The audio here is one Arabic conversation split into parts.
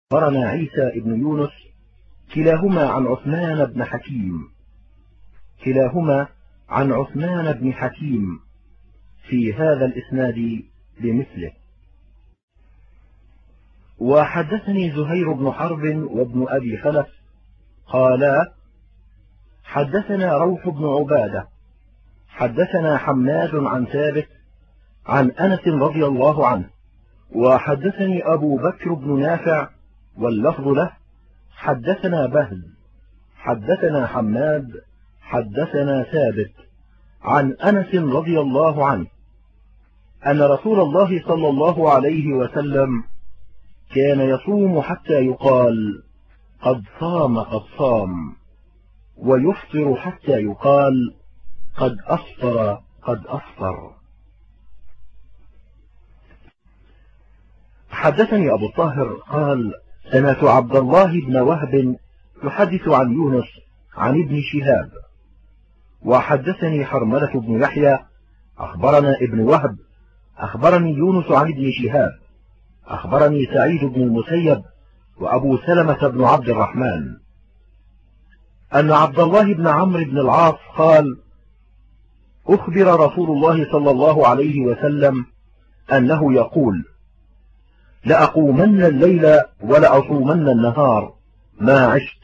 أخبرنا عيسى بن يونس كلاهما عن عثمان بن حكيم في هذا الإسناد بمثله. وحدثني زهير بن حرب وابن أبي خلف قالا حدثنا روح بن عبادة حدثنا حماد عن ثابت عن أنس رضي الله عنه. وحدثني أبو بكر بن نافع واللفظ له حدثنا بهز حدثنا حماد حدثنا ثابت عن أنس رضي الله عنه أن رسول الله صلى الله عليه وسلم كان يصوم حتى يقال قد صام قد صام، ويفطر حتى يقال قد أفطر قد أفطر. حدثني أبو الطاهر قال سمعت عبد الله بن وهب يحدث عن يونس عن ابن شهاب. وحدثني حرملة بن يحيى أخبرنا ابن وهب أخبرني يونس عن ابن شهاب أخبرني سعيد بن المسيب وأبو سلمة بن عبد الرحمن أن عبد الله بن عمرو بن العاص قال أخبر رسول الله صلى الله عليه وسلم أنه يقول لأقومن الليل ولأصومن النهار ما عشت.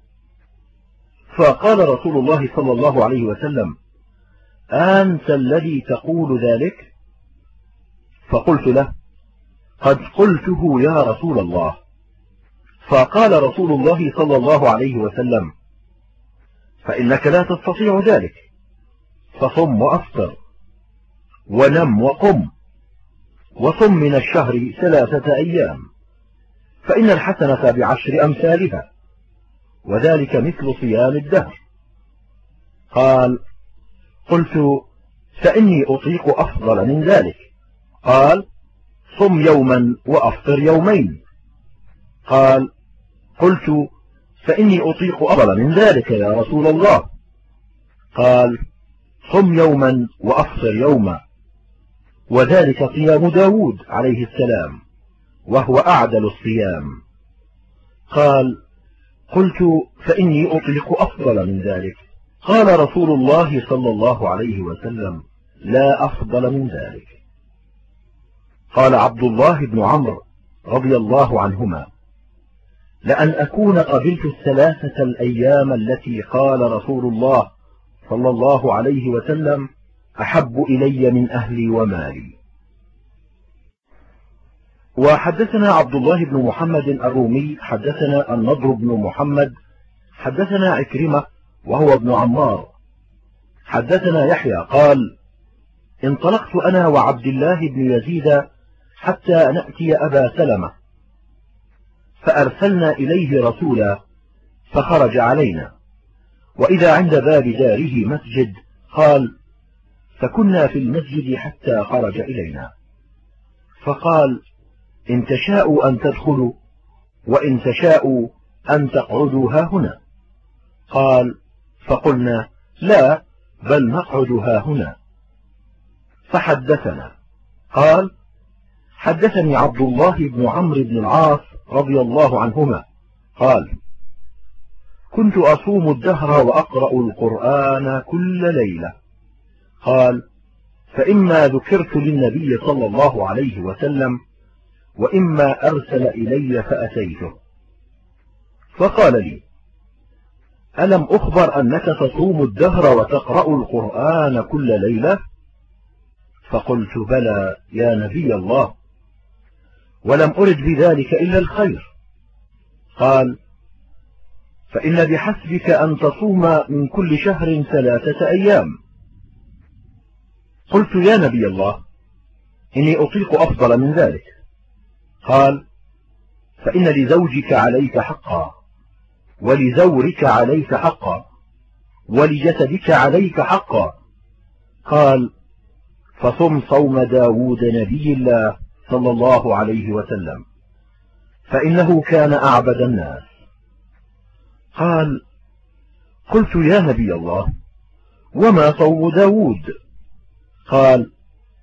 فقال رسول الله صلى الله عليه وسلم أنت الذي تقول ذلك؟ فقلت له قد قلته يا رسول الله. فقال رسول الله صلى الله عليه وسلم فإنك لا تستطيع ذلك، فصم وأفطر ونم وقم وصم من الشهر 3 أيام، فإن الحسنة ب10 أمثالها، وذلك مثل صيام الدهر. قال قلت فإني أطيق أفضل من ذلك. قال صم يوما وأفطر يومين. قال قلت فإني أطيق أفضل من ذلك يا رسول الله. قال صم يوما وأفطر يوما، وذلك صيام داود عليه السلام، وهو أعدل الصيام. قال قلت فإني أطيق أفضل من ذلك. قال رسول الله صلى الله عليه وسلم لا أفضل من ذلك. قال عبد الله بن عمرو رضي الله عنهما لأن أكون قبلت 3 الأيام التي قال رسول الله صلى الله عليه وسلم أحب إلي من أهلي ومالي. وحدثنا عبد الله بن محمد الرومي حدثنا النضر بن محمد حدثنا عكرمة وهو ابن عمار حدثنا يحيى قال انطلقت أنا وعبد الله بن يزيد حتى نأتي أبا سلمة، فأرسلنا إليه رسولا فخرج علينا، وإذا عند باب داره مسجد. قال فكنا في المسجد حتى خرج إلينا، فقال إن تشاءوا أن تدخلوا وإن تشاءوا أن تقعدوا هاهنا. قال فقلنا لا بل نقعد هاهنا. فحدثنا. قال حدثني عبد الله بن عمرو بن العاص رضي الله عنهما قال كنت أصوم الدهر وأقرأ القرآن كل ليلة. قال فإما ذكرت للنبي صلى الله عليه وسلم وإما أرسل إلي فأتيته، فقال لي ألم أخبر أنك تصوم الدهر وتقرأ القرآن كل ليلة؟ فقلت بلى يا نبي الله، ولم أرد بذلك إلا الخير. قال فإن بحسبك أن تصوم من كل شهر 3 أيام. قلت يا نبي الله إني أطيق أفضل من ذلك. قال فإن لزوجك عليك حقا، ولزورك عليك حقا، ولجسدك عليك حقا. قال فصم صوم داود نبي الله صلى الله عليه وسلم، فإنه كان أعبد الناس. قال قلت يا نبي الله وما صوم داود؟ قال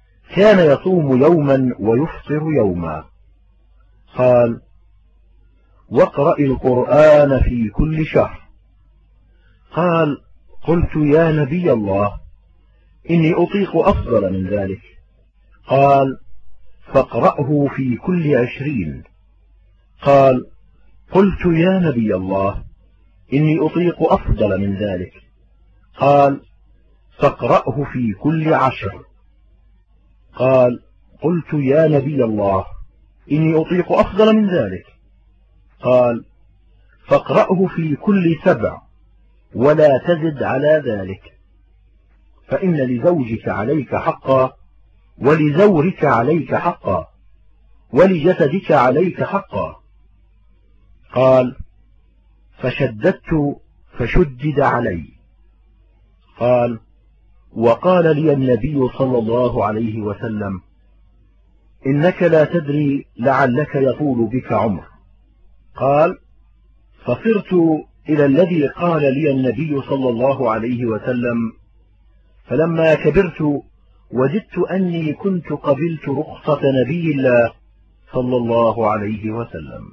كان يصوم يوما ويفطر يوما. قال واقرأ القرآن في كل شهر. قال: قلت: يا نبي الله، إني أطيق أفضل من ذلك. قال: فاقرأه في كل 20. قال: قلت: يا نبي الله، إني أطيق أفضل من ذلك. قال: فاقرأه في كل 10. قال: قلت: يا نبي الله، إني أطيق أفضل من ذلك. قال: فاقرأه في كل 7 ولا تزد على ذلك، فإن لزوجك عليك حقا، ولزورك عليك حقا، ولجسدك عليك حقا. قال: فشددت فشدد علي. قال: وقال لي النبي صلى الله عليه وسلم: إنك لا تدري لعلك يطول بك عمر. قال: فصرت إلى الذي قال لي النبي صلى الله عليه وسلم، فلما كبرت وجدت أني كنت قبلت رخصة نبي الله صلى الله عليه وسلم.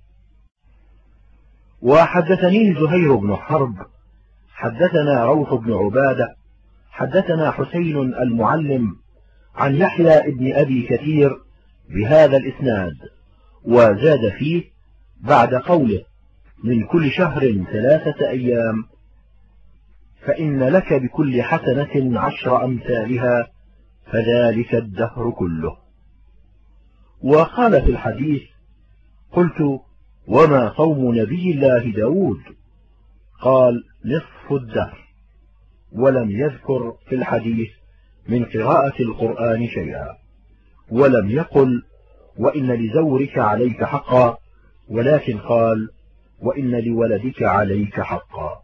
وحدثني زهير بن حرب حدثنا روح بن عبادة حدثنا حسين المعلم عن يحيى ابن أبي كثير بهذا الإسناد، وزاد فيه بعد قوله: من كل شهر 3 أيام، فإن لك بكل حسنة 10 أمثالها، فذلك الدهر كله. وقال في الحديث: قلت: وما صوم نبي الله داود؟ قال: نصف الدهر، ولم يذكر في الحديث من قراءة القرآن شيئا، ولم يقل: وإن لزورك عليك حقا، ولكن قال: وإن لولدك عليك حقا.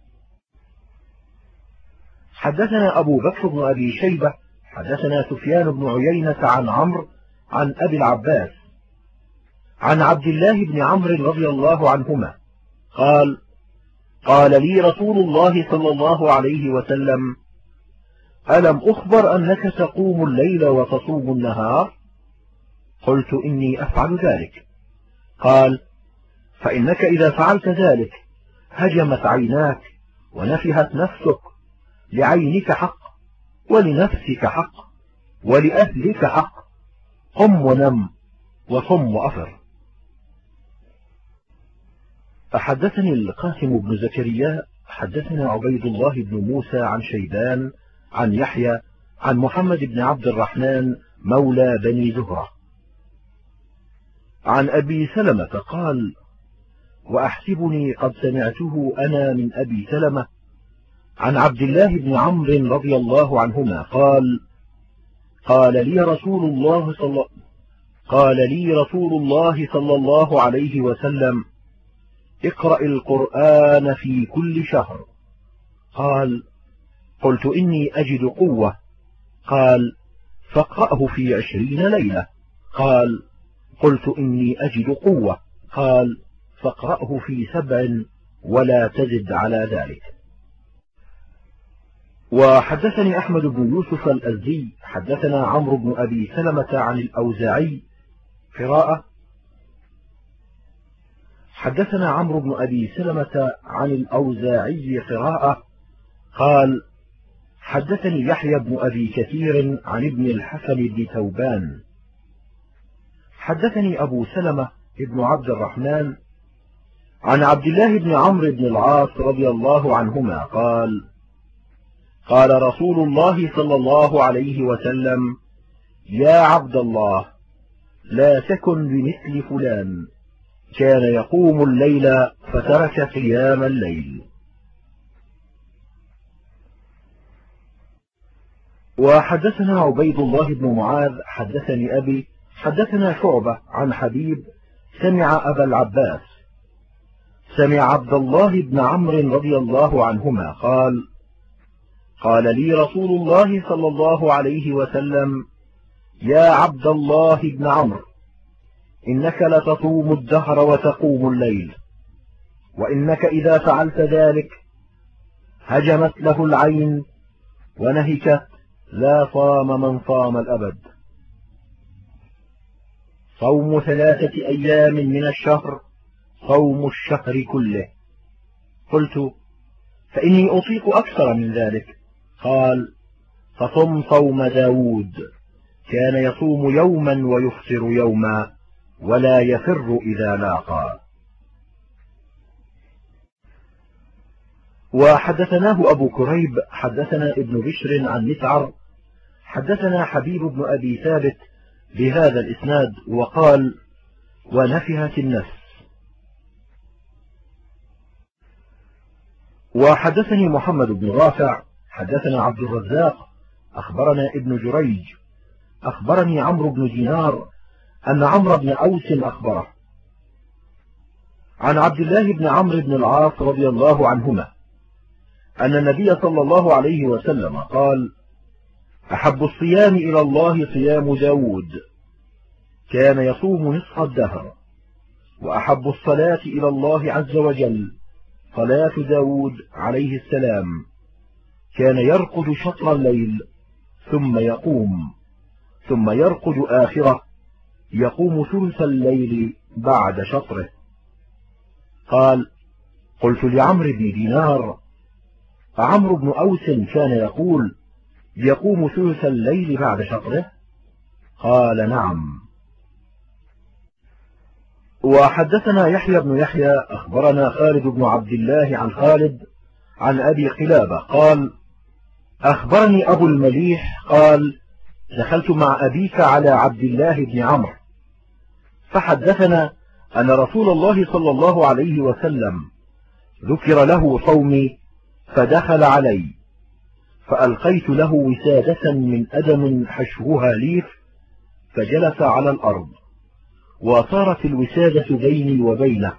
حدثنا أبو بكر بن أبي شيبة حدثنا سفيان بن عيينة عن عمرو عن أبي العباس عن عبد الله بن عمرو رضي الله عنهما قال: قال لي رسول الله صلى الله عليه وسلم: ألم أخبر أنك تقوم الليل وتصوم النهار؟ قلت: إني أفعل ذلك. قال: فإنك إذا فعلت ذلك هجمت عيناك ونفهت نفسك، لعينك حق، ولنفسك حق، ولأهلك حق، قم ونم، وصم وأفر. فحدثني القاسم بن زكريا حدثنا عبيد الله بن موسى عن شيبان عن يحيى عن محمد بن عبد الرحمن مولى بني زهرة عن أبي سلمة قال: وأحسبني قد سمعته أنا من أبي سلمة عن عبد الله بن عمرو رضي الله عنهما قال: قال لي رسول الله صلى الله عليه وسلم: اقرأ القرآن في كل شهر. قال: قلت: إني أجد قوة. قال: فاقرأه في 20 ليلة. قال: قلت: إني أجد قوة. قال: فاقرأه في 7 ولا تزد على ذلك. وحدثني أحمد بن يوسف الأزدي حدثنا عمرو بن أبي سلمة عن الأوزاعي قراءة. حدثنا عمرو بن أبي سلمة عن الأوزاعي قراءة قال: حدثني يحيى بن أبي كثير عن ابن الحسن بن ثوبان حدثني أبو سلمة ابن عبد الرحمن عن عبد الله بن عمرو بن العاص رضي الله عنهما قال: قال رسول الله صلى الله عليه وسلم: يا عبد الله، لا تكن بمثل فلان، كان يقوم الليل فترك قيام الليل. وحدثنا عبيد الله بن معاذ حدثني أبي حدثنا شعبة عن حبيب سمع أبا العباس سمع عبد الله بن عمرو رضي الله عنهما قال: قال لي رسول الله صلى الله عليه وسلم: يا عبد الله بن عمرو، إنك لتصوم الدهر وتقوم الليل، وإنك إذا فعلت ذلك هجمت له العين ونهكت، لا صام من صام الأبد. صوم 3 أيام من الشهر صوم الشهر كله. قلت: فإني أطيق أكثر من ذلك. قال: فصم صوم داود، كان يصوم يوما ويفطر يوما ولا يفر إذا لاقى. وحدثناه أبو كريب حدثنا ابن بشر عن مسعر حدثنا حبيب بن أبي ثابت بهذا الإسناد وقال: ونفهت النفس. وحدثني محمد بن رافع حدثنا عبد الرزاق أخبرنا ابن جريج أخبرني عمرو بن دينار أن عمرو بن أوس أخبره عن عبد الله بن عمرو بن العاص رضي الله عنهما أن النبي صلى الله عليه وسلم قال: أحب الصيام إلى الله صيام داود، كان يصوم نصف الدهر. وأحب الصلاة إلى الله عز وجل صلاة داود عليه السلام، كان يرقد شطر الليل ثم يقوم، ثم يرقد آخره، يقوم ثلث الليل بعد شطره. قال: قلت لعمرو بن دينار: عمرو بن أوس كان يقول يقوم ثلث الليل بعد شطره؟ قال: نعم. وحدثنا يحيى بن يحيى أخبرنا خالد بن عبد الله عن خالد عن أبي قلابة قال: أخبرني أبو المليح قال: دخلت مع أبيك على عبد الله بن عمرو فحدثنا أن رسول الله صلى الله عليه وسلم ذكر له صومي فدخل علي، فألقيت له وسادة من أدم حشوها ليف، فجلس على الأرض، وصارت الوسادة بيني وبينه،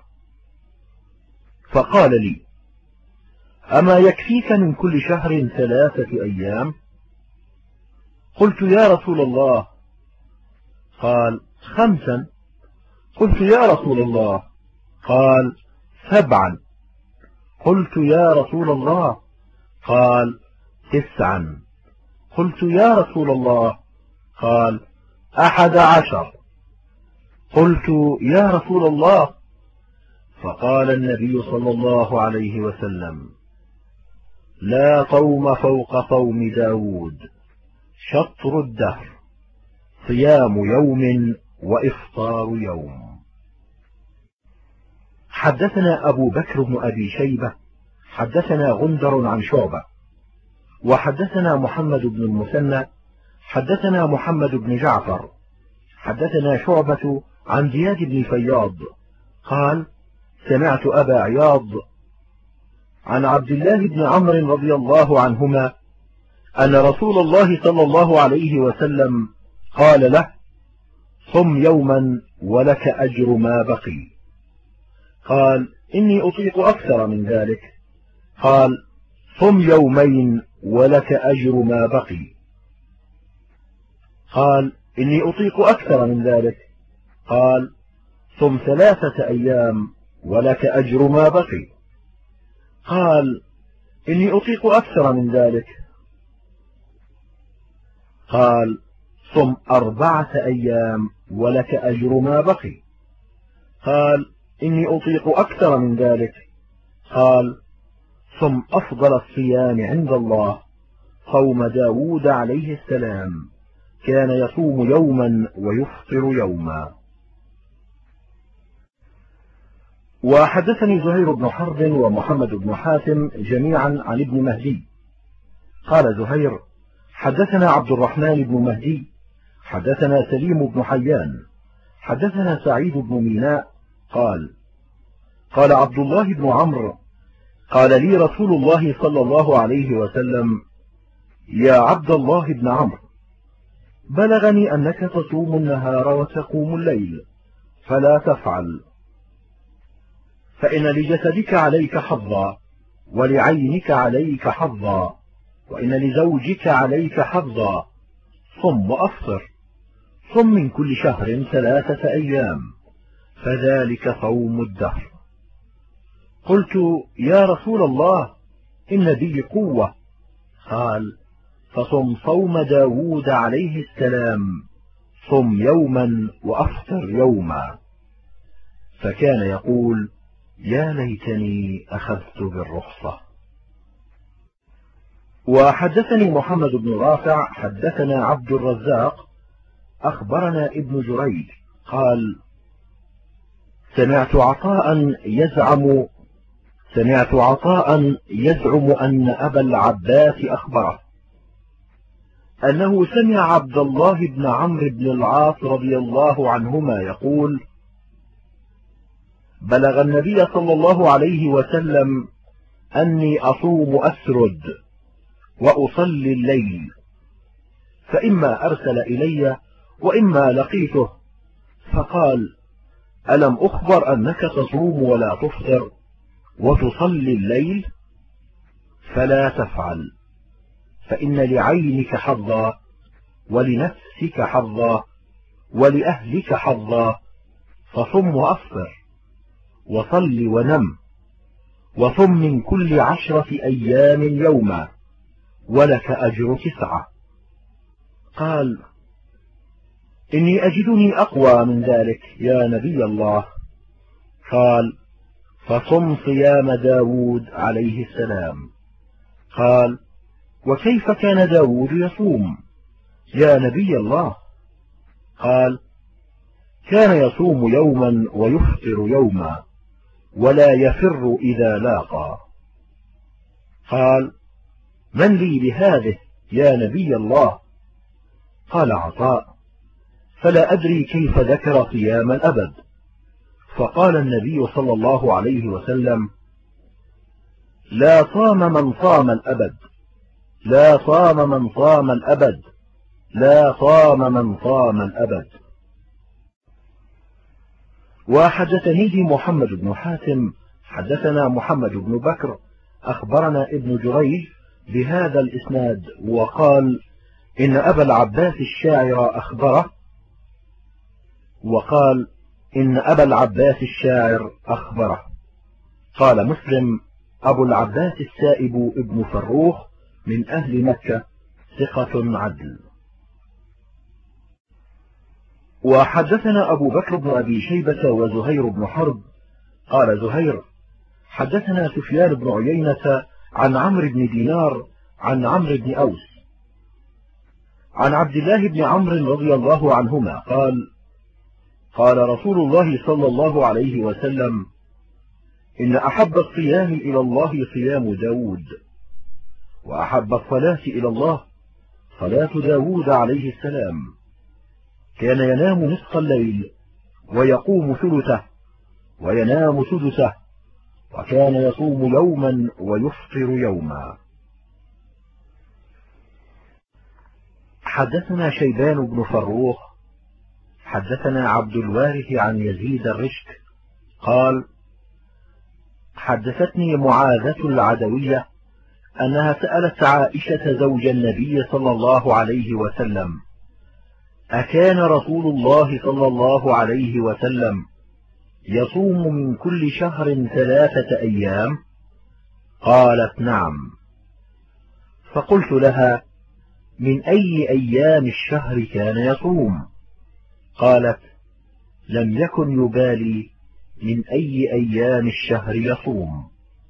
فقال لي: أما يكفيك من كل شهر 3 أيام؟ قلت: يا رسول الله. قال: 5. قلت: يا رسول الله. قال: 7. قلت: يا رسول الله. قال: 9. قلت: يا رسول الله. قال: 11. قلت: يا رسول الله. فقال النبي صلى الله عليه وسلم: لا صوم فوق صوم داود، شطر الدهر، صيام يوم وإفطار يوم. حدثنا أبو بكر بن أبي شيبة حدثنا غندر عن شعبة وحدثنا محمد بن المثنى حدثنا محمد بن جعفر حدثنا شعبة عن زياد بن فياض قال: سمعت أبا عياض عن عبد الله بن عمرو رضي الله عنهما أن رسول الله صلى الله عليه وسلم قال له: صم يوما ولك أجر ما بقي. قال: إني أطيق أكثر من ذلك. قال: صم يومين ولك أجر ما بقي. قال: إني أطيق أكثر من ذلك. قال: صم 3 أيام ولك أجر ما بقي. قال: إني أطيق أكثر من ذلك. قال: صم 4 أيام ولك أجر ما بقي. قال: إني أطيق أكثر من ذلك. قال: صم أفضل الصيام عند الله صوم داود عليه السلام، كان يصوم يوما ويفطر يوما. وحدثني زهير بن حرب ومحمد بن حاتم جميعا عن ابن مهدي قال زهير: حدثنا عبد الرحمن بن مهدي حدثنا سليم بن حيان حدثنا سعيد بن ميناء قال: قال عبد الله بن عمرو: قال لي رسول الله صلى الله عليه وسلم: يا عبد الله بن عمرو، بلغني أنك تصوم النهار وتقوم الليل، فلا تفعل، فإن لجسدك عليك حظا، ولعينك عليك حظا، وإن لزوجك عليك حظا، صم وأفطر، صم من كل شهر 3 أيام، فذلك صوم الدهر. قلت: يا رسول الله، إن بي قوة. قال: فصم صوم داود عليه السلام، صم يوما وأفطر يوما. فكان يقول: يا ليتني أخذت بالرخصة. وحدثني محمد بن رافع حدثنا عبد الرزاق أخبرنا ابن جريج قال سمعت عطاء يزعم أن أبا العباس أخبره أنه سمع عبد الله بن عمرو بن العاص رضي الله عنهما يقول بلغ النبي صلى الله عليه وسلم أني أصوم أسرد وأصلي الليل، فإما أرسل إلي وإما لقيته فقال ألم أخبر أنك تصوم ولا تفطر وتصلي الليل؟ فلا تفعل، فإن لعينك حظا ولنفسك حظا ولأهلك حظا، فصم وأفطر وصل ونم، وصم من كل 10 أيام يوما ولك أجر 9. قال إني أجدني أقوى من ذلك يا نبي الله. قال فصم صيام داود عليه السلام. قال وكيف كان داود يصوم يا نبي الله؟ قال كان يصوم يوما ويفطر يوما ولا يفر إذا لاقى. قال من لي بهذه يا نبي الله؟ قال عطاء فلا أدري كيف ذكر صيام الأبد. فقال النبي صلى الله عليه وسلم لا صام من صام الأبد، لا صام من صام الأبد، لا صام من صام الأبد. وحدثني محمد بن حاتم حدثنا محمد بن بكر أخبرنا ابن جريج بهذا الإسناد وقال إن أبا العباس الشاعر أخبره، وقال إن أبا العباس الشاعر أخبره. قال مسلم أبو العباس السائب ابن فروخ من أهل مكة ثقة عدل. وحدثنا أبو بكر بن أبي شيبة وزهير بن حرب قال زهير حدثنا سفيان بن عيينة عن عمرو بن دينار عن عمرو بن أوس عن عبد الله بن عمرو رضي الله عنهما قال قال رسول الله صلى الله عليه وسلم إن أحب الصيام إلى الله صيام داود، وأحب الصلاة إلى الله صلاة داود عليه السلام، كان ينام نصف الليل ويقوم ثلثه وينام سدسه، وكان يصوم يوما ويفطر يوما. حدثنا شيبان بن فروخ حدثنا عبد الوارث عن يزيد الرشك قال حدثتني معاذة العدوية أنها سألت عائشة زوج النبي صلى الله عليه وسلم أكان رسول الله صلى الله عليه وسلم يصوم من كل شهر 3 أيام؟ قالت نعم. فقلت لها من أي أيام الشهر كان يصوم؟ قالت لم يكن يبالي من أي أيام الشهر يصوم.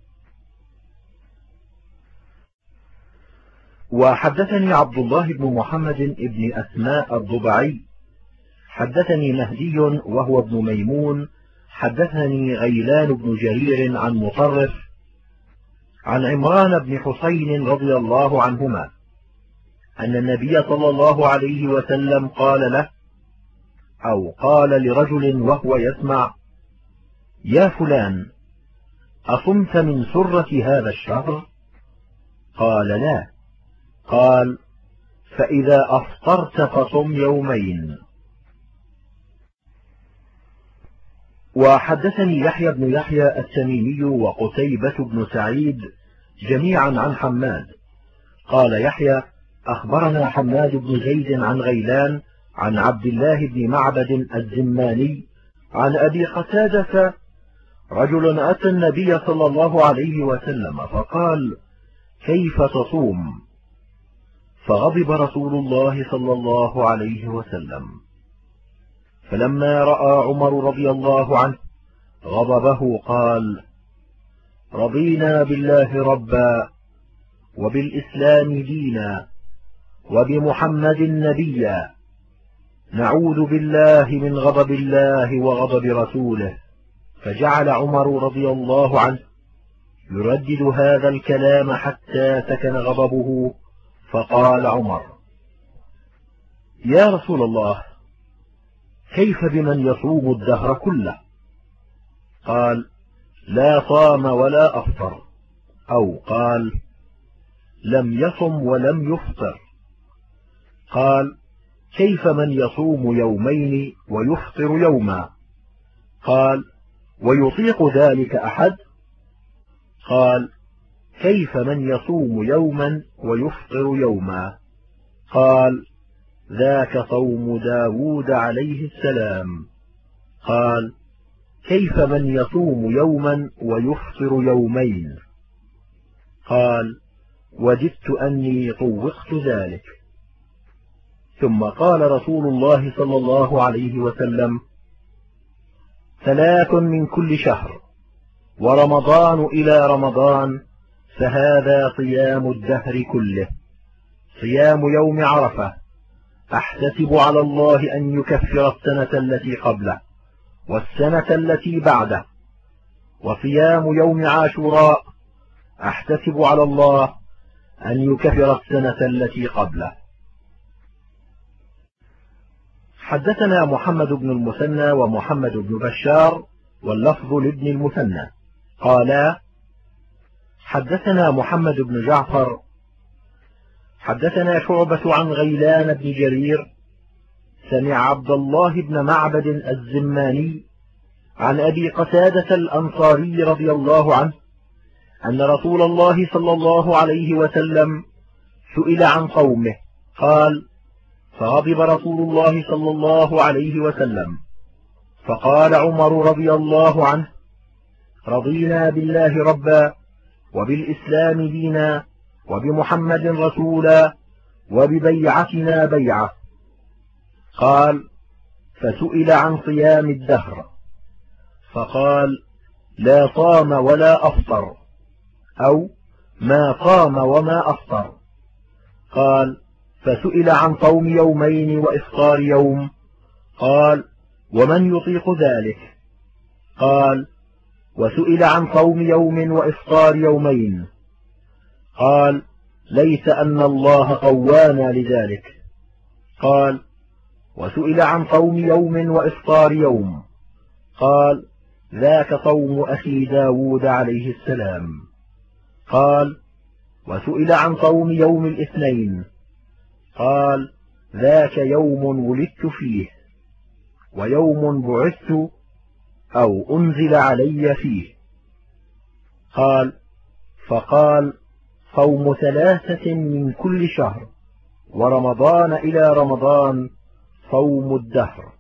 وحدثني عبد الله بن محمد بن أسماء الضبعي حدثني مهدي وهو ابن ميمون حدثني غيلان بن جرير عن مطرف عن عمران بن حسين رضي الله عنهما أن النبي صلى الله عليه وسلم قال له أو قال لرجل وهو يسمع يا فلان أصمت من سرة هذا الشهر؟ قال لا. قال فإذا أفطرت فصم يومين. وحدثني يحيى بن يحيى التميمي وقتيبة بن سعيد جميعا عن حماد قال يحيى أخبرنا حماد بن زيد عن غيلان عن عبد الله بن معبد الزماني عن أبي قتادة رجل أتى النبي صلى الله عليه وسلم فقال كيف تصوم؟ فغضب رسول الله صلى الله عليه وسلم. فلما رأى عمر رضي الله عنه غضبه قال: رضينا بالله ربا وبالإسلام دينا وبمحمد نبيا، نعوذ بالله من غضب الله وغضب رسوله. فجعل عمر رضي الله عنه يردد هذا الكلام حتى سكن غضبه، فقال عمر: يا رسول الله، كيف بمن يصوم الدهر كله؟ قال: لا صام ولا أفطر، أو قال: لم يصم ولم يفطر. قال: كيف من يصوم يومين ويفطر يوما؟ قال: ويطيق ذلك أحد؟ قال: كيف من يصوم يوما ويفطر يوما؟ قال: ذاك صوم داود عليه السلام. قال: كيف من يصوم يوما ويفطر يومين؟ قال: وجدت أني طوقت ذلك. ثم قال رسول الله صلى الله عليه وسلم: 3 من كل شهر، ورمضان إلى رمضان، فهذا صيام الدهر كله. صيام يوم عرفة، أحتسب على الله أن يكفر السنة التي قبله والسنة التي بعده. وصيام يوم عاشوراء، أحتسب على الله أن يكفر السنة التي قبله. حدثنا محمد بن المثنى ومحمد بن بشار، واللفظ لابن المثنى، قالا: حدثنا محمد بن جعفر حدثنا شعبة عن غيلان بن جرير سمع عبد الله بن معبد الزماني عن أبي قتادة الأنصاري رضي الله عنه أن رسول الله صلى الله عليه وسلم سئل عن صومه، قال: فغضب رسول الله صلى الله عليه وسلم، فقال عمر رضي الله عنه: رضينا بالله ربا وبالإسلام دينا وبمحمد رسولا وببيعتنا بيعة. قال: فسئل عن صيام الدهر، فقال: لا صام ولا أفطر، أو ما قام وما أفطر. قال: فسئل عن صوم يومين وإفطار يوم. قال: ومن يطيق ذلك؟ قال: وسئل عن صوم يوم وإفطار يومين. قال: ليس أن الله قوانا لذلك. قال: وسئل عن صوم يوم وإفطار يوم. قال: ذاك صوم أخي داود عليه السلام. قال: وسئل عن صوم يوم الاثنين. قال: ذاك يوم ولدت فيه، ويوم بعثت أو أنزل علي فيه. قال: فقال: صوم 3 من كل شهر، ورمضان إلى رمضان، صوم الدهر.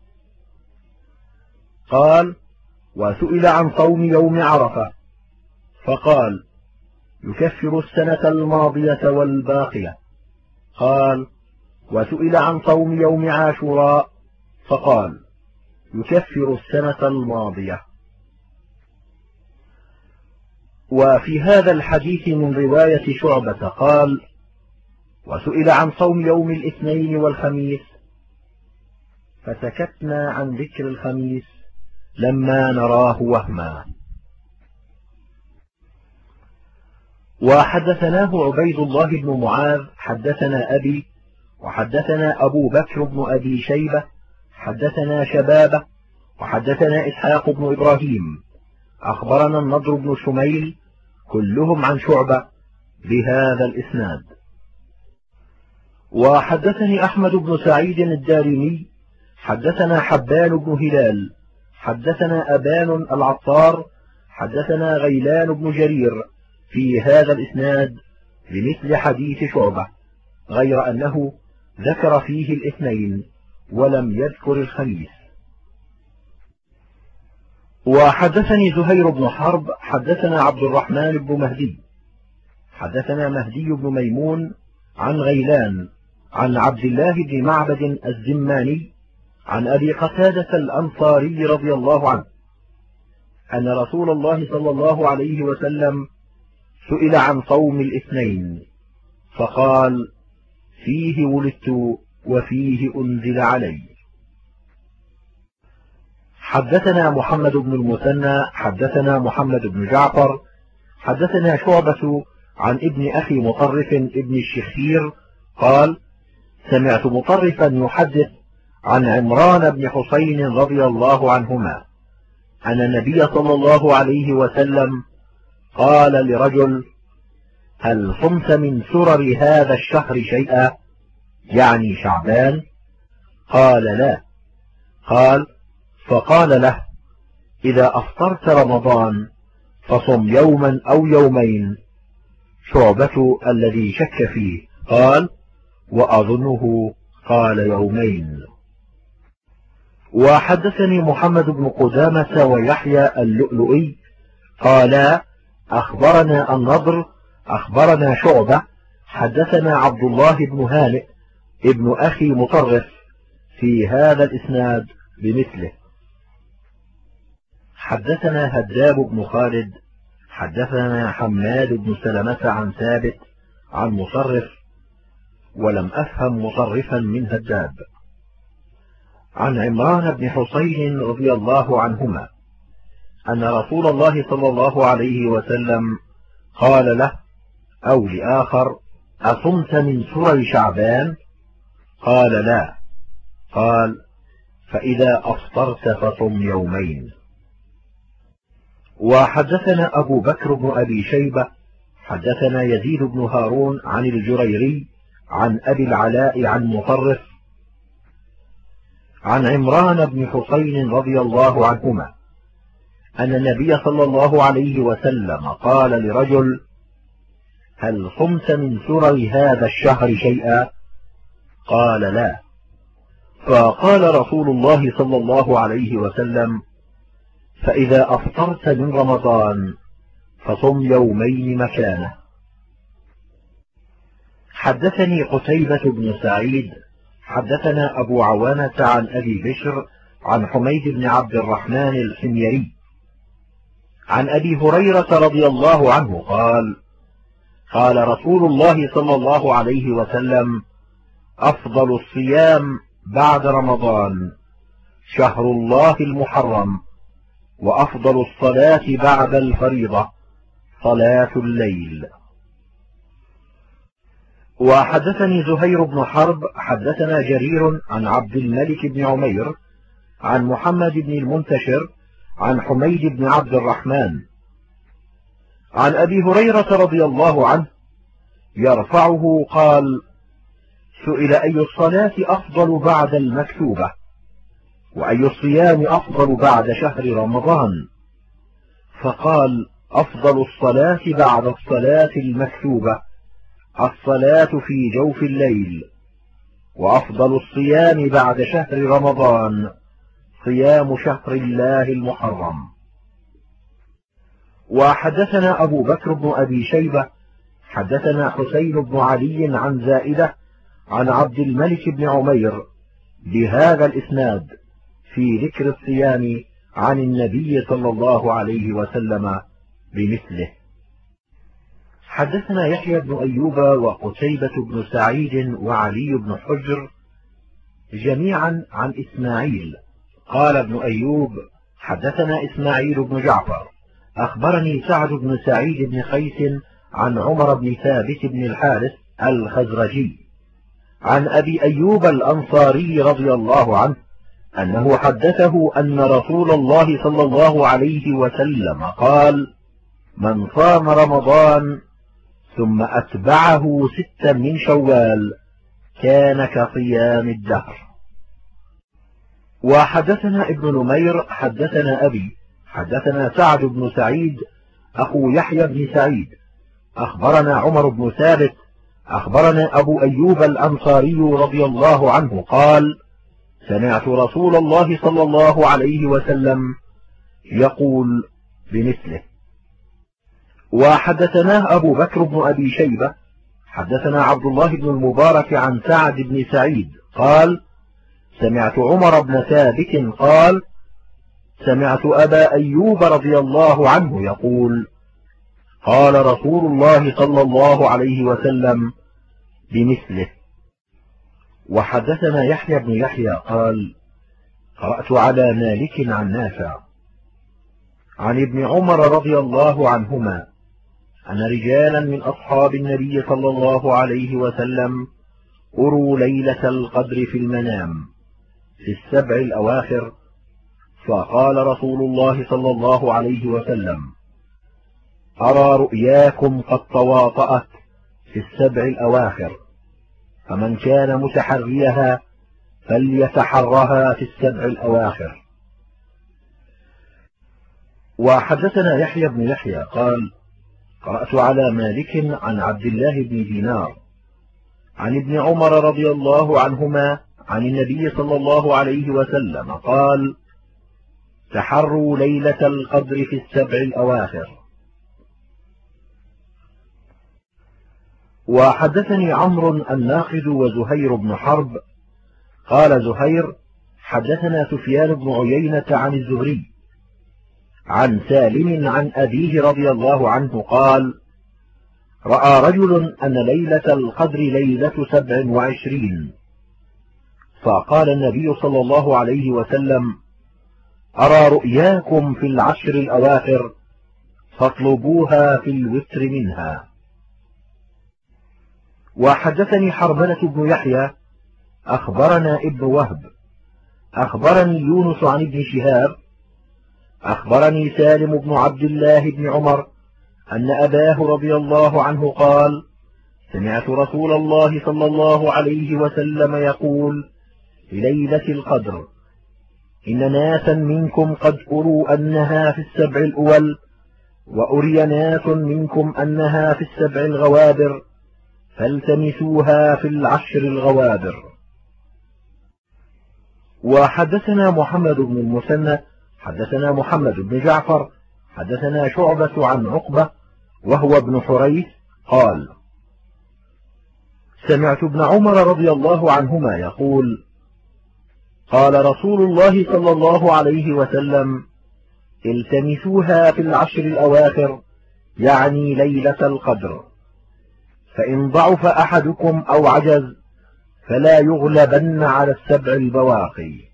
قال: وسئل عن صوم يوم عرفة، فقال: يكفر السنة الماضية والباقية. قال: وسئل عن صوم يوم عاشوراء، فقال: يكفر السنة الماضية. وفي هذا الحديث من رواية شعبة قال: وسئل عن صوم يوم الاثنين والخميس، فسكتنا عن ذكر الخميس لما نراه وهما. وحدثناه عبيد الله بن معاذ حدثنا أبي، وحدثنا أبو بكر بن أبي شيبة حدثنا شبابة، وحدثنا إسحاق بن إبراهيم أخبرنا النضر بن شميل، كلهم عن شعبة بهذا الإسناد. وحدثني أحمد بن سعيد الدارمي حدثنا حبان بن هلال حدثنا أبان العطار حدثنا غيلان بن جرير في هذا الإسناد بمثل حديث شعبة، غير أنه ذكر فيه الاثنين ولم يذكر الخميس. وحدثني زهير بن حرب حدثنا عبد الرحمن بن مهدي حدثنا مهدي بن ميمون عن غيلان عن عبد الله بن معبد الزماني عن أبي قتادة الأنصاري رضي الله عنه أن رسول الله صلى الله عليه وسلم سئل عن صوم الاثنين فقال: فيه ولدت وفيه أنزل علي. حدثنا محمد بن المثنى حدثنا محمد بن جعفر حدثنا شعبة عن ابن أخي مطرف ابن الشخير قال: سمعت مطرفا يحدث عن عمران بن حسين رضي الله عنهما أن النبي صلى الله عليه وسلم قال لرجل: هل صمت من سرر هذا الشهر شيئا، يعني شعبان؟ قال: لا. قال: فقال له: إذا أفطرت رمضان فصم يوما أو يومين. شعبة الذي شك فيه قال: وأظنه قال يومين. وحدثني محمد بن قدامة ويحيى اللؤلؤي قالا: أخبرنا النضر أخبرنا شعبة حدثنا عبد الله بن هانئ ابن أخي مطرف في هذا الإسناد بمثله. حدثنا هداب بن خالد حدثنا حماد بن سلمة عن ثابت عن مطرف، ولم أفهم مطرفا من هداب، عن عمران بن حسين رضي الله عنهما أن رسول الله صلى الله عليه وسلم قال له أو لآخر: أصمت من سرر شعبان؟ قال: لا. قال: فإذا أفطرت فصم يومين. وحدثنا أبو بكر بن أبي شيبة حدثنا يزيد بن هارون عن الجريري عن أبي العلاء عن مطرف عن عمران بن حسين رضي الله عنهما أن النبي صلى الله عليه وسلم قال لرجل: هل صمت من سرر هذا الشهر شيئا؟ قال: لا. فقال رسول الله صلى الله عليه وسلم: فإذا أفطرت من رمضان فصم يومين مكانه. حدثني قتيبة بن سعيد حدثنا أبو عوانة عن أبي بشر عن حميد بن عبد الرحمن الحميري عن أبي هريرة رضي الله عنه قال: قال رسول الله صلى الله عليه وسلم: أفضل الصيام بعد رمضان شهر الله المحرم، وأفضل الصلاة بعد الفريضة صلاة الليل. وحدثني زهير بن حرب حدثنا جرير عن عبد الملك بن عمير عن محمد بن المنتشر عن حميد بن عبد الرحمن عن أبي هريرة رضي الله عنه يرفعه قال: سئل أي الصلاة أفضل بعد المكتوبة، وأي الصيام أفضل بعد شهر رمضان؟ فقال: أفضل الصلاة بعد الصلاة المكتوبة الصلاة في جوف الليل، وأفضل الصيام بعد شهر رمضان صيام شهر الله المحرم. وحدثنا أبو بكر بن أبي شيبة حدثنا حسين بن علي عن زائدة عن عبد الملك بن عمير بهذا الإسناد في ذكر الصيام عن النبي صلى الله عليه وسلم بمثله. حدثنا يحيى بن أيوب وقتيبة بن سعيد وعلي بن حجر جميعا عن إسماعيل قال ابن أيوب: حدثنا إسماعيل بن جعفر أخبرني سعد بن سعيد بن قيس عن عمر بن ثابت بن الحارث الخزرجي عن أبي أيوب الأنصاري رضي الله عنه أنه حدثه أن رسول الله صلى الله عليه وسلم قال: من صام رمضان ثم أتبعه 6 من شوال كان كصيام الدهر. وحدثنا ابن نمير حدثنا أبي حدثنا سعد بن سعيد أخو يحيى بن سعيد أخبرنا عمر بن ثابت أخبرنا أبو أيوب الأنصاري رضي الله عنه قال: سمعت رسول الله صلى الله عليه وسلم يقول بمثله. وحدثناه أبو بكر بن أبي شيبة حدثنا عبد الله بن المبارك عن سعد بن سعيد قال: سمعت عمر بن ثابت قال: سمعت أبا أيوب رضي الله عنه يقول: قال رسول الله صلى الله عليه وسلم بمثله. وحدثنا يحيى بن يحيى قال: قرأت على مالك عن نافع عن ابن عمر رضي الله عنهما أن رجالا من أصحاب النبي صلى الله عليه وسلم أروا ليلة القدر في المنام في 7 الأواخر، فقال رسول الله صلى الله عليه وسلم: أرى رؤياكم قد تواطأت في 7 الأواخر، فمن كان متحريها فليتحرها في 7 الأواخر. وحدثنا يحيى بن يحيى قال: قرأت على مالك عن عبد الله بن دينار عن ابن عمر رضي الله عنهما عن النبي صلى الله عليه وسلم قال: تحروا ليلة القدر في 7 الأواخر. وحدثني عمرو الناقد وزهير بن حرب قال زهير: حدثنا سفيان بن عيينة عن الزهري عن سالم عن أبيه رضي الله عنه قال: رأى رجل أن ليلة القدر ليلة 27، فقال النبي صلى الله عليه وسلم: أرى رؤياكم في 10 الأواخر فاطلبوها في الوتر منها. وحدثني حرملة بن يحيى أخبرنا ابن وهب أخبرني يونس عن ابن شهاب أخبرني سالم بن عبد الله بن عمر أن أباه رضي الله عنه قال: سمعت رسول الله صلى الله عليه وسلم يقول في ليلة القدر: إن ناسا منكم قد أروا أنها في 7 الأول، وأري ناس منكم أنها في 7 الغوابر، فالتمسوها في 10 الغوابر. وحدثنا محمد بن المثنى حدثنا محمد بن جعفر حدثنا شعبة عن عقبة وهو ابن حريث قال: سمعت ابن عمر رضي الله عنهما يقول: قال رسول الله صلى الله عليه وسلم: التمسوها في 10 الأواخر، يعني ليلة القدر، فإن ضعف أحدكم أو عجز فلا يغلبن على 7 البواقي.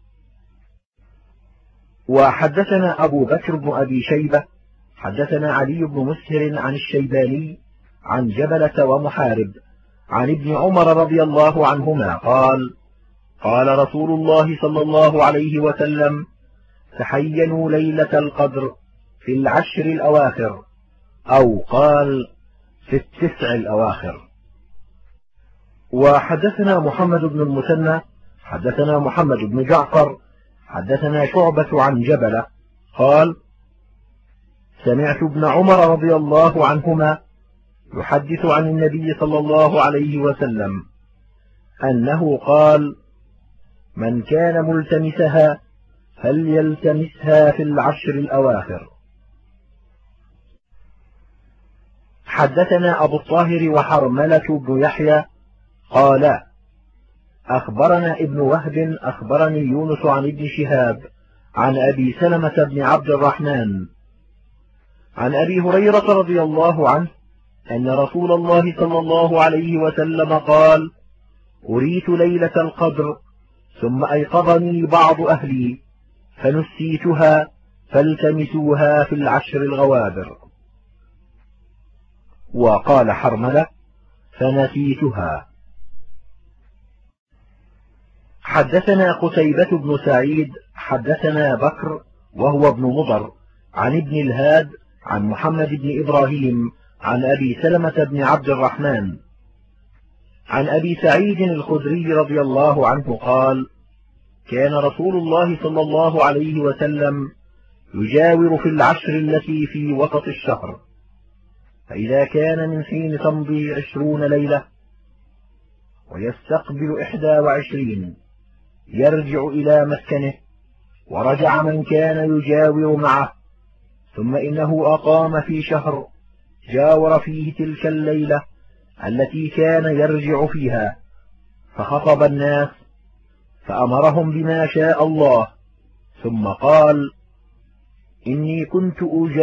وحدثنا أبو بكر بن أبي شيبة حدثنا علي بن مسهر عن الشيباني عن جبلة ومحارب عن ابن عمر رضي الله عنهما قال: قال رسول الله صلى الله عليه وسلم: تحينوا ليلة القدر في 10 الأواخر، أو قال في 9 الأواخر. وحدثنا محمد بن المثنى حدثنا محمد بن جعفر حدثنا شعبة عن جبلة قال: سمعت ابن عمر رضي الله عنهما يحدث عن النبي صلى الله عليه وسلم أنه قال: من كان ملتمسها فليلتمسها في 10 الأواخر. حدثنا أبو الطاهر وحرملة بن يحيى قالا: أخبرنا ابن وهب أخبرني يونس عن ابن شهاب عن أبي سلمة بن عبد الرحمن عن أبي هريرة رضي الله عنه أن رسول الله صلى الله عليه وسلم قال: أريت ليلة القدر ثم أيقظني بعض أهلي فنسيتها فالتمسوها في 10 الغوابر. وقال حرملة: فنسيتها. حدثنا قتيبة بن سعيد حدثنا بكر وهو ابن مضر عن ابن الهاد عن محمد بن إبراهيم عن أبي سلمة بن عبد الرحمن عن أبي سعيد الخدري رضي الله عنه قال: كان رسول الله صلى الله عليه وسلم يجاور في 10 التي في وسط الشهر، فإذا كان من حين تمضي 20 ليلة ويستقبل 21 يرجع إلى مسكنه، ورجع من كان يجاور معه، ثم إنه أقام في شهر جاور فيه تلك الليلة التي كان يرجع فيها، فخطب الناس فأمرهم بما شاء الله، ثم قال: إني كنت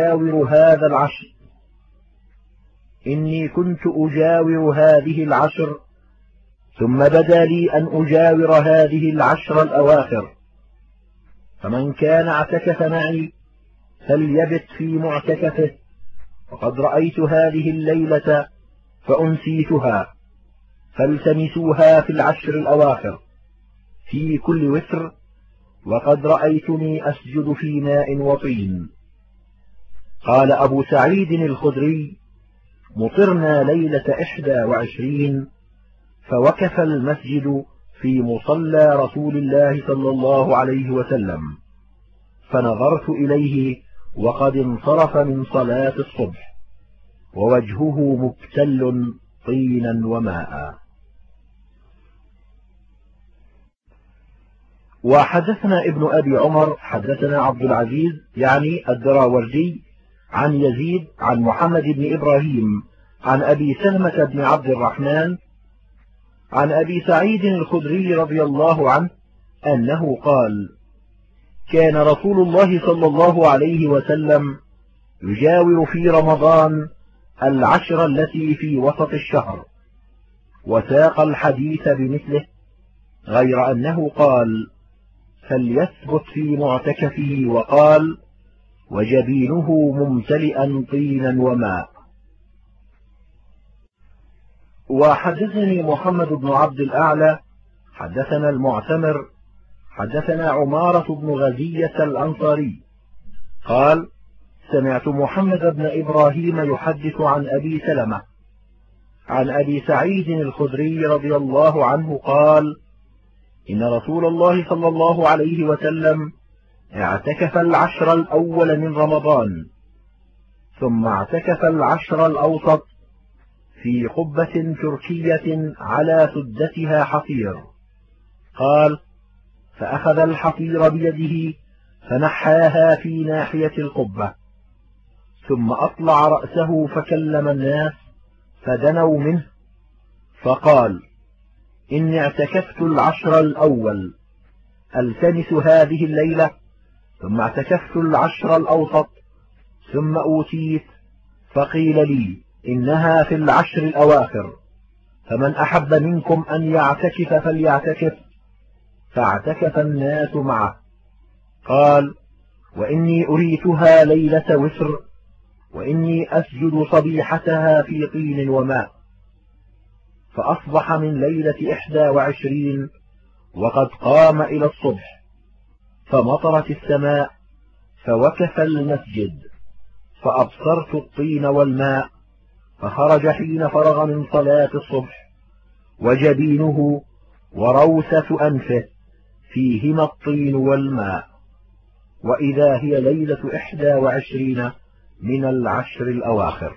أجاور هذه العشر، ثم بدا لي أن أجاور هذه العشر الأواخر، فمن كان اعتكف معي فليبت في معتكفه، وقد رأيت هذه الليلة فأنسيتها، فالتمسوها في العشر الأواخر في كل وتر، وقد رأيتني أسجد في ماء وطين. قال أبو سعيد الخدري: مطرنا ليلة 21، فوقف المسجد في مصلى رسول الله صلى الله عليه وسلم، فنظرت إليه وقد انصرف من صلاة الصبح، ووجهه مبتل طينا وماء. وحدثنا ابن أبي عمر حدثنا عبد العزيز يعني الدراوردي عن يزيد عن محمد بن إبراهيم عن أبي سلمة بن عبد الرحمن عن أبي سعيد الخدري رضي الله عنه أنه قال: كان رسول الله صلى الله عليه وسلم يجاور في رمضان العشر التي في وسط الشهر، وساق الحديث بمثله، غير أنه قال: فليثبت في معتكفه، وقال: وجبينه ممتلئا طينا وماء. وحدثني محمد بن عبد الأعلى حدثنا المعتمر حدثنا عمارة بن غزية الأنصاري قال: سمعت محمد بن إبراهيم يحدث عن أبي سلمة عن أبي سعيد الخدري رضي الله عنه قال: إن رسول الله صلى الله عليه وسلم اعتكف العشر الأول من رمضان، ثم اعتكف العشر الأوسط في قبة تركية على سدتها حصير. قال: فأخذ الحصير بيده فنحاها في ناحية القبة، ثم أطلع رأسه فكلم الناس فدنوا منه، فقال: إني اعتكفت العشر الأول، ألتمس هذه الليلة، ثم اعتكفت العشر الأوسط، ثم أوتيت فقيل لي إنها في العشر الأواخر، فمن أحب منكم أن يعتكف فليعتكف، فاعتكف الناس معه. قال: وإني أريتها ليلة وسر، وإني أسجد صبيحتها في طين وماء. فأصبح من ليلة 21 وقد قام إلى الصبح، فمطرت السماء، فوكف المسجد، فأبصرت الطين والماء، فخرج حين فرغ من صلاة الصبح، وجبينه وروثة أنفه فيهما الطين والماء، وإذا هي ليلة 21 من العشر الأواخر.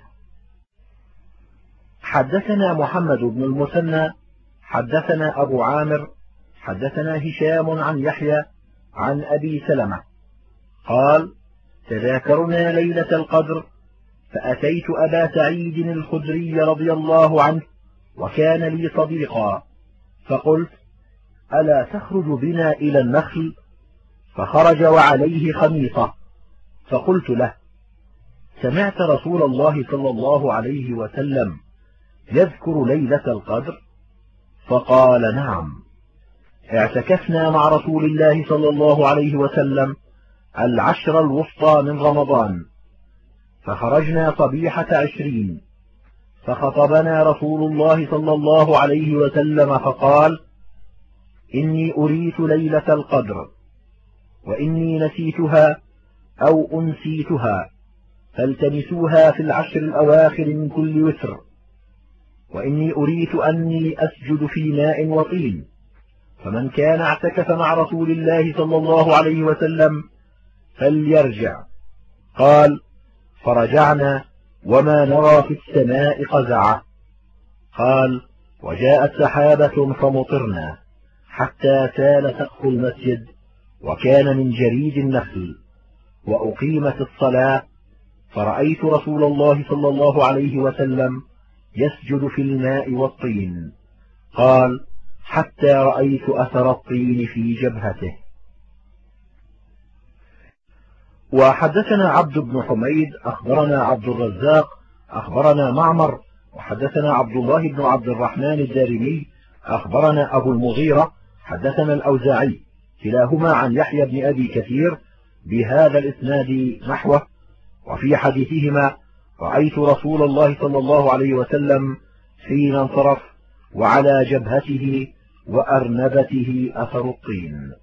حدثنا محمد بن المثنى حدثنا أبو عامر حدثنا هشام عن يحيى عن أبي سلمة قال: تذاكرنا ليلة القدر، فأتيت أبا سعيد الخدري رضي الله عنه، وكان لي صديقا، فقلت: ألا تخرج بنا إلى النخل؟ فخرج وعليه خميصة، فقلت له: سمعت رسول الله صلى الله عليه وسلم يذكر ليلة القدر؟ فقال: نعم، اعتكفنا مع رسول الله صلى الله عليه وسلم العشر الوسطى من رمضان، فخرجنا صبيحة 20، فخطبنا رسول الله صلى الله عليه وسلم فقال: إني أريت ليلة القدر، وإني نسيتها أو أنسيتها، فالتمسوها في العشر الأواخر من كل وتر، وإني أريت أني أسجد في ماء وطين، فمن كان اعتكف مع رسول الله صلى الله عليه وسلم فليرجع. قال: فرجعنا وما نرى في السماء قزعة. قال: وجاءت سحابة فمطرنا حتى سال سقف المسجد، وكان من جريد النخل، وأقيمت الصلاة، فرأيت رسول الله صلى الله عليه وسلم يسجد في الماء والطين. قال: حتى رأيت أثر الطين في جبهته. وحدثنا عبد بن حميد أخبرنا عبد الرزاق أخبرنا معمر وحدثنا عبد الله بن عبد الرحمن الدارمي أخبرنا أبو المغيرة حدثنا الأوزاعي كلاهما عن يحيى بن أبي كثير بهذا الإسناد نحوه. وفي حديثهما رأيت رسول الله صلى الله عليه وسلم حين انصرف وعلى جبهته وأرنبته أثر الطين.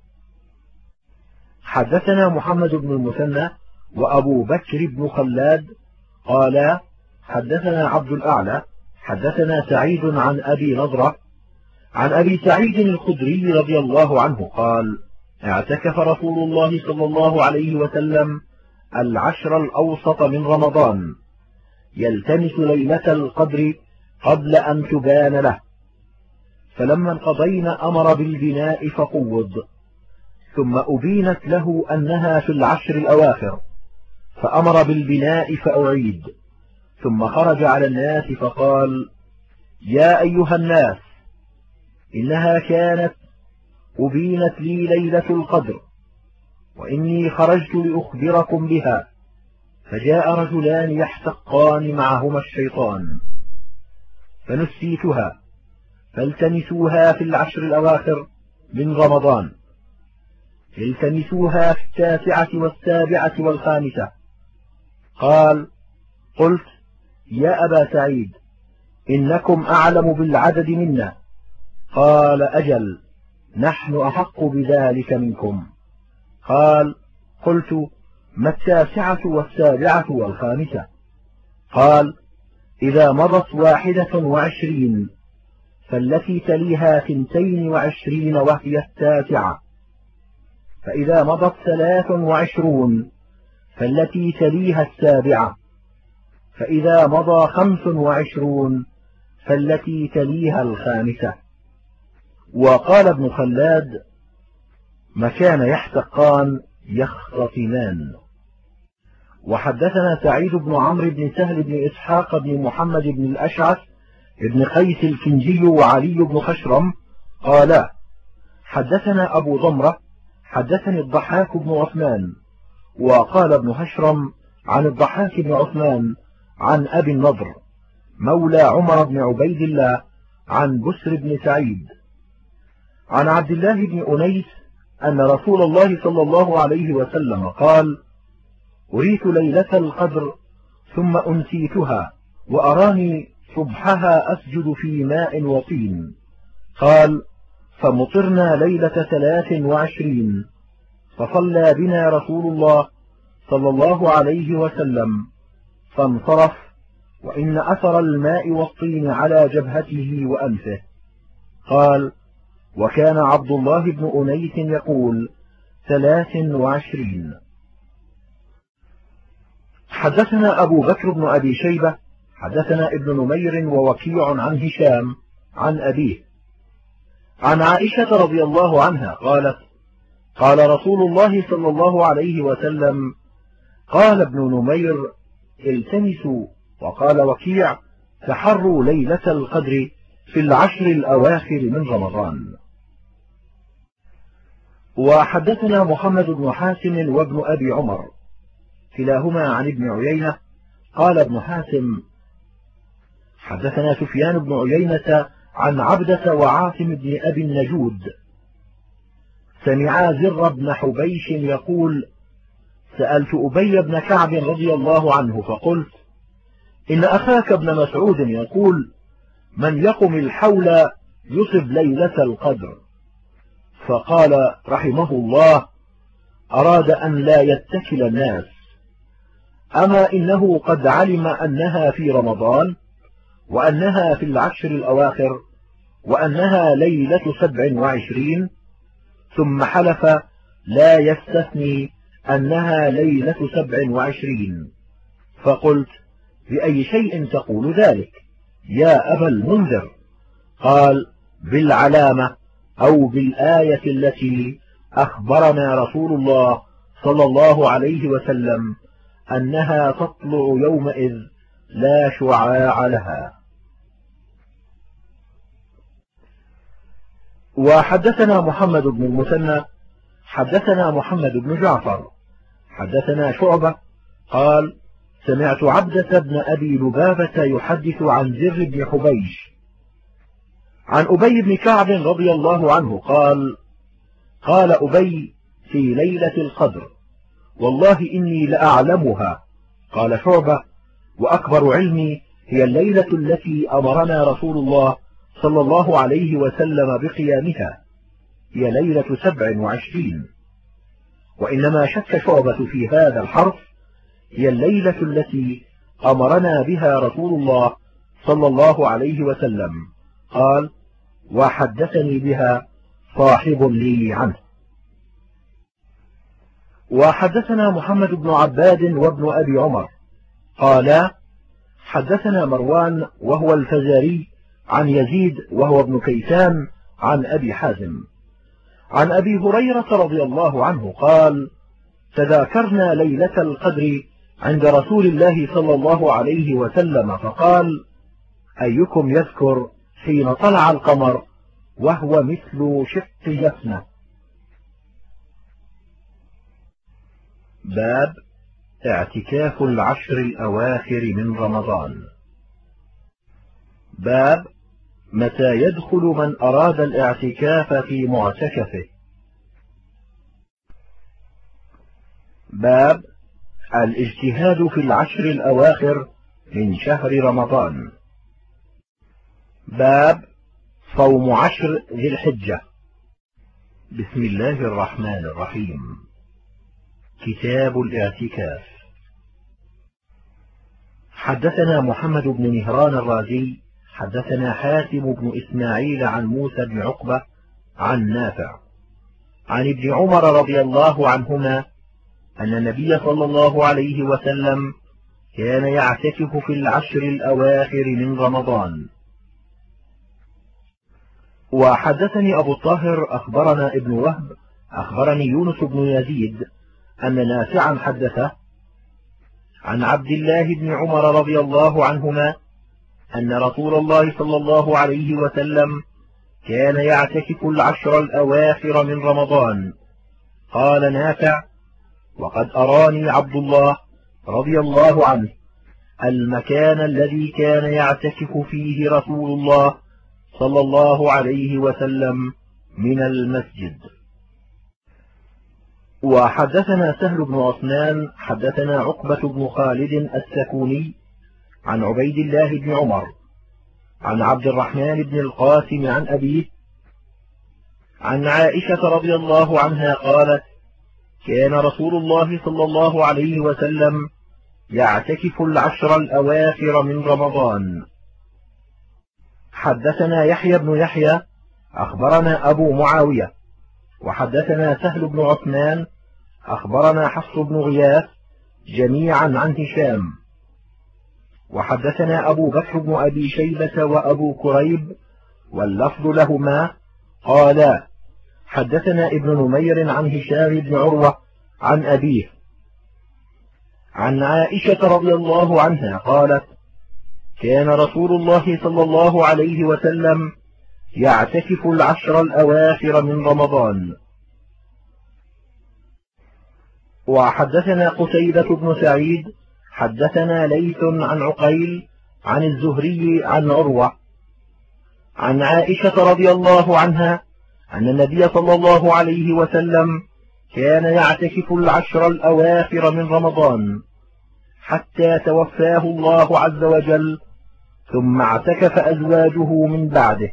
حدثنا محمد بن المثنى وأبو بكر بن خلاد قالا حدثنا عبد الأعلى حدثنا سعيد عن أبي نضرة عن أبي سعيد الخدري رضي الله عنه قال اعتكف رسول الله صلى الله عليه وسلم العشر الأوسط من رمضان يلتمس ليلة القدر قبل أن تبان له، فلما انقضينا أمر بالبناء فقوض، ثم أبينت له أنها في العشر الأواخر فأمر بالبناء فأعيد، ثم خرج على الناس فقال يا أيها الناس إنها كانت أبينت لي ليلة القدر وإني خرجت لأخبركم بها، فجاء رجلان يحتقان معهما الشيطان فنسيتها فالتمسوها في العشر الأواخر من رمضان، التمسوها في 9 و7 و5. قال قلت يا أبا سعيد إنكم أعلم بالعدد منا. قال أجل نحن أحق بذلك منكم. قال قلت ما 9 و7 و5؟ قال إذا مضت 21 فالتي تليها 22 وهي 9، فإذا مضت 23 فالتي تليها 7، فإذا مضى 25 فالتي تليها 5. وقال ابن خلاد مكان يحتقان يختطمان. وحدثنا سعيد بن عمرو بن سهل بن إسحاق بن محمد بن الأشعث بن قيس الكنجي وعلي بن خشرم قالا حدثنا أبو ضمرة حدثني الضحاك بن عثمان. وقال ابن خشرم عن الضحاك بن عثمان عن أبي النضر مولى عمر بن عبيد الله عن بسر بن سعيد عن عبد الله بن أنيس أن رسول الله صلى الله عليه وسلم قال أريت ليلة القدر ثم أنسيتها وأراني صبحها أسجد في ماء وطين. قال فمطرنا ليلة 23 فصلى بنا رسول الله صلى الله عليه وسلم فانصرف وإن أثر الماء والطين على جبهته وأنفه. قال وكان عبد الله بن أنيس يقول 23. حدثنا أبو بكر بن أبي شيبة حدثنا ابن نمير ووكيع عن هشام عن أبيه عن عائشة رضي الله عنها قالت قال رسول الله صلى الله عليه وسلم قال ابن نمير التمسوا، وقال وكيع تحروا ليلة القدر في العشر الأواخر من رمضان. وحدثنا محمد بن حاتم وابن أبي عمر كلاهما عن ابن عيينة قال ابن حاتم حدثنا سفيان بن عيينة عن عبدة وعاصم بن أبي النجود سمعا زر بن حبيش يقول سألت أبي بن كعب رضي الله عنه فقلت إن أخاك ابن مسعود يقول من يقم الحول يصب ليلة القدر، فقال رحمه الله أراد أن لا يتكل الناس، أما إنه قد علم أنها في رمضان وأنها في العشر الأواخر وأنها ليلة 27، ثم حلف لا يستثني أنها ليلة 27. فقلت بأي شيء تقول ذلك يا أبا المنذر؟ قال بالعلامة أو بالآية التي أخبرنا رسول الله صلى الله عليه وسلم أنها تطلع يومئذ لا شعاع لها. وحدثنا محمد بن المثنى حدثنا محمد بن جعفر حدثنا شعبة قال سمعت عبدة بن أبي لبابة يحدث عن زر بن حبيش عن أبي بن كعب رضي الله عنه قال قال أبي في ليلة القدر والله إني لأعلمها. قال شعبة وأكبر علمي هي الليلة التي أمرنا رسول الله صلى الله عليه وسلم بقيامها، هي ليلة 27. وإنما شك شعبة في هذا الحرف، هي الليلة التي أمرنا بها رسول الله صلى الله عليه وسلم. قال وحدثني بها صاحب لي عنه. وحدثنا محمد بن عباد وابن أبي عمر قالا حدثنا مروان وهو الفزاري عن يزيد وهو ابن كيسان عن أبي حازم عن أبي هريرة رضي الله عنه قال تذاكرنا ليلة القدر عند رسول الله صلى الله عليه وسلم فقال أيكم يذكر حين طلع القمر وهو مثل شق جفنة. باب اعتكاف العشر الأواخر من رمضان. باب متى يدخل من أراد الاعتكاف في معتكفه. باب الاجتهاد في العشر الأواخر من شهر رمضان. باب صوم عشر ذي الحجة. بسم الله الرحمن الرحيم. كتاب الاعتكاف. حدثنا محمد بن مهران الرازي حدثنا حاتم بن إسماعيل عن موسى بن عقبة عن نافع عن ابن عمر رضي الله عنهما أن النبي صلى الله عليه وسلم كان يعتكف في العشر الأواخر من رمضان. وحدثني أبو الطاهر أخبرنا ابن وهب أخبرني يونس بن يزيد أن نافعا حدثه عن عبد الله بن عمر رضي الله عنهما أن رسول الله صلى الله عليه وسلم كان يعتكف العشر الأواخر من رمضان. قال نافع وقد أراني عبد الله رضي الله عنه المكان الذي كان يعتكف فيه رسول الله صلى الله عليه وسلم من المسجد. وحدثنا سهل بن عثمان حدثنا عقبة بن خالد السكوني عن عبيد الله بن عمر عن عبد الرحمن بن القاسم عن أبيه عن عائشة رضي الله عنها قالت كان رسول الله صلى الله عليه وسلم يعتكف العشر الأواخر من رمضان. حدثنا يحيى بن يحيى أخبرنا أبو معاوية وحدثنا سهل بن عثمان أخبرنا حفص بن غياث جميعا عن هشام وحدثنا أبو بكر بن أبي شيبة وأبو كريب واللفظ لهما قالا حدثنا ابن نمير عن هشام بن عروة عن أبيه عن عائشة رضي الله عنها قالت كان رسول الله صلى الله عليه وسلم يعتكف العشر الأواخر من رمضان. وحدثنا قتيبة بن سعيد حدثنا ليث عن عقيل عن الزهري عن عروة عن عائشة رضي الله عنها أن النبي صلى الله عليه وسلم كان يعتكف العشر الأواخر من رمضان حتى توفاه الله عز وجل ثم اعتكف أزواجه من بعده.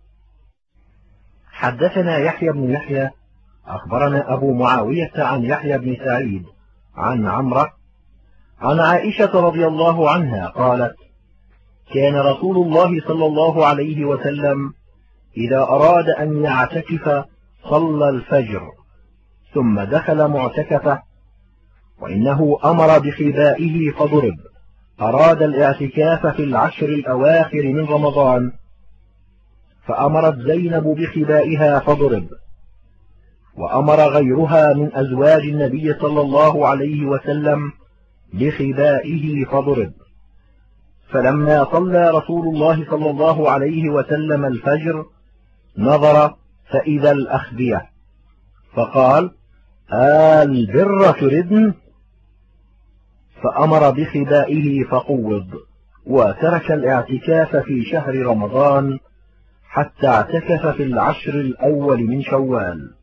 حدثنا يحيى بن يحيى أخبرنا أبو معاوية عن يحيى بن سعيد عن عمرة عن عائشة رضي الله عنها قالت كان رسول الله صلى الله عليه وسلم إذا أراد أن يعتكف صلى الفجر ثم دخل معتكفه وإنه أمر بخبائه فضرب. أراد الاعتكاف في العشر الأواخر من رمضان فأمرت زينب بخبائها فضرب وأمر غيرها من أزواج النبي صلى الله عليه وسلم بخبائه فضرب. فلما صلى رسول الله صلى الله عليه وسلم الفجر نظر فإذا الأخبية فقال البر تردن فأمر بخبائه فقوض، وترك الاعتكاف في شهر رمضان حتى اعتكف في العشر الأول من شوال.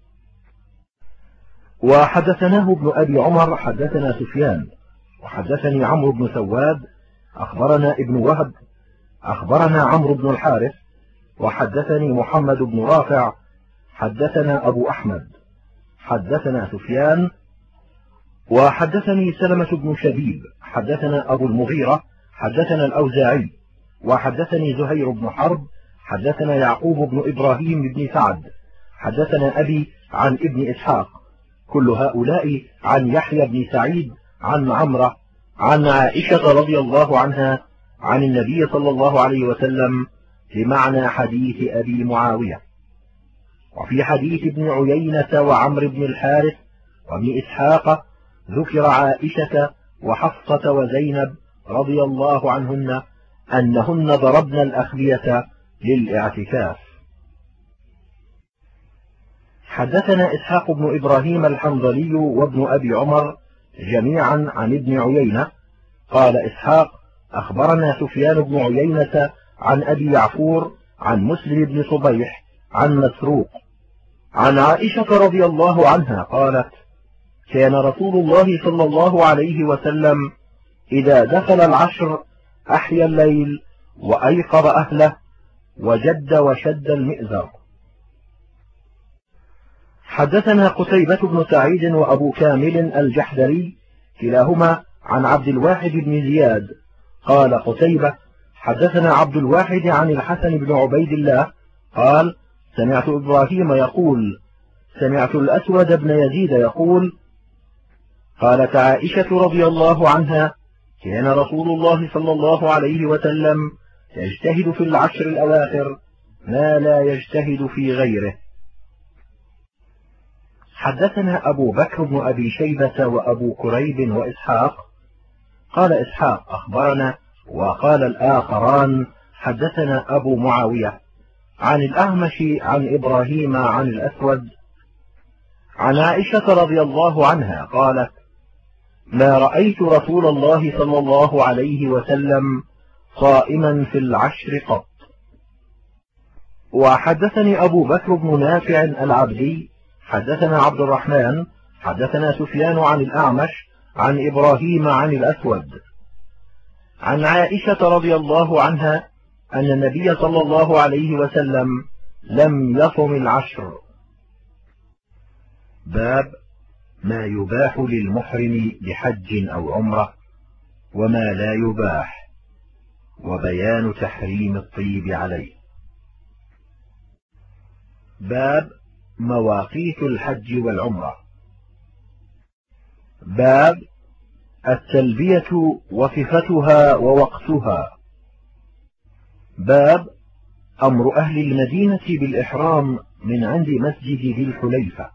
وحدثناه ابن أبي عمر حدثنا سفيان وحدثني عمرو بن سواد أخبرنا ابن وهب أخبرنا عمرو بن الحارث وحدثني محمد بن رافع حدثنا أبو أحمد حدثنا سفيان وحدثني سلمة بن شبيب حدثنا أبو المغيرة حدثنا الأوزاعي وحدثني زهير بن حرب حدثنا يعقوب بن إبراهيم بن سعد حدثنا أبي عن ابن إسحاق، كل هؤلاء عن يحيى بن سعيد عن عمرة عن عائشة رضي الله عنها عن النبي صلى الله عليه وسلم بمعنى حديث أبي معاوية. وفي حديث ابن عيينة وعمر بن الحارث وابن إسحاق ذكر عائشة وحفصة وزينب رضي الله عنهن أنهن ضربن الأخبية للاعتكاف. حدثنا إسحاق بن إبراهيم الحنظلي وابن أبي عمر جميعا عن ابن عيينة قال إسحاق أخبرنا سفيان بن عيينة عن أبي يعفور عن مسلم بن صبيح عن مسروق عن عائشة رضي الله عنها قالت كان رسول الله صلى الله عليه وسلم إذا دخل العشر أحيا الليل وأيقظ أهله وجد وشد المئزر. حدثنا قتيبة بن سعيد وأبو كامل الجحدري كلاهما عن عبد الواحد بن زياد قال قتيبة حدثنا عبد الواحد عن الحسن بن عبيد الله قال سمعت إبراهيم يقول سمعت الأسود بن يزيد يقول قالت عائشة رضي الله عنها كان رسول الله صلى الله عليه وسلم يجتهد في العشر الأواخر ما لا يجتهد في غيره. حدثنا أبو بكر بن أبي شيبة وأبو كريب وإسحاق قال إسحاق أخبرنا وقال الآخران حدثنا أبو معاوية عن الأعمش عن إبراهيم عن الأسود عن عائشة رضي الله عنها قالت ما رأيت رسول الله صلى الله عليه وسلم صائما في العشر قط. وحدثني أبو بكر بن نافع العبدي حدثنا عبد الرحمن حدثنا سفيان عن الأعمش عن إبراهيم عن الأسود عن عائشة رضي الله عنها أن النبي صلى الله عليه وسلم لم يصم العشر. باب ما يباح للمحرم بحج أو عمرة وما لا يباح وبيان تحريم الطيب عليه. باب مواقيت الحج والعمرة. باب التلبية وصفتها ووقتها. باب أمر أهل المدينة بالإحرام من عند مسجد ذي الحليفة.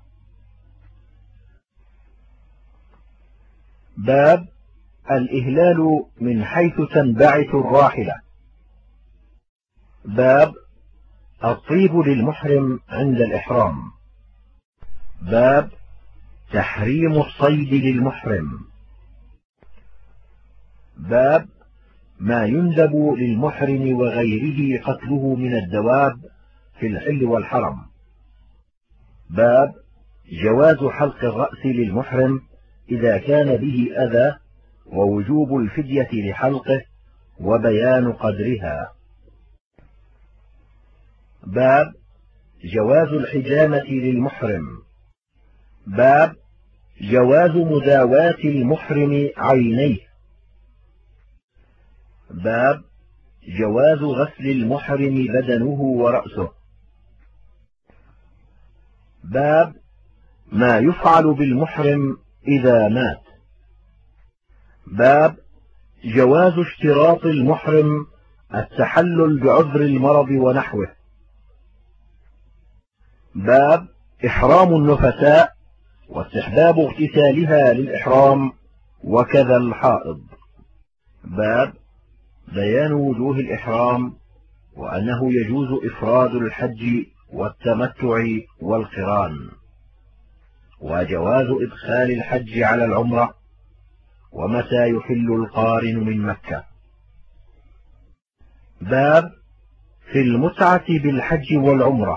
باب الإهلال من حيث تنبعث الراحلة. باب الطيب للمحرم عند الإحرام. باب تحريم الصيد للمحرم. باب ما يندب للمحرم وغيره قتله من الدواب في الحل والحرم. باب جواز حلق الرأس للمحرم إذا كان به أذى ووجوب الفدية لحلقه وبيان قدرها. باب جواز الحجامة للمحرم. باب جواز مداواة المحرم عينيه. باب جواز غسل المحرم بدنه ورأسه. باب ما يفعل بالمحرم إذا مات. باب جواز اشتراط المحرم التحلل بعذر المرض ونحوه. باب إحرام النفساء واستحباب اغتسالها للإحرام وكذا الحائض. باب بيان وجوه الإحرام وأنه يجوز إفراد الحج والتمتع والقران، وجواز إدخال الحج على العمرة، ومتى يحل القارن من مكة. باب في المتعة بالحج والعمرة.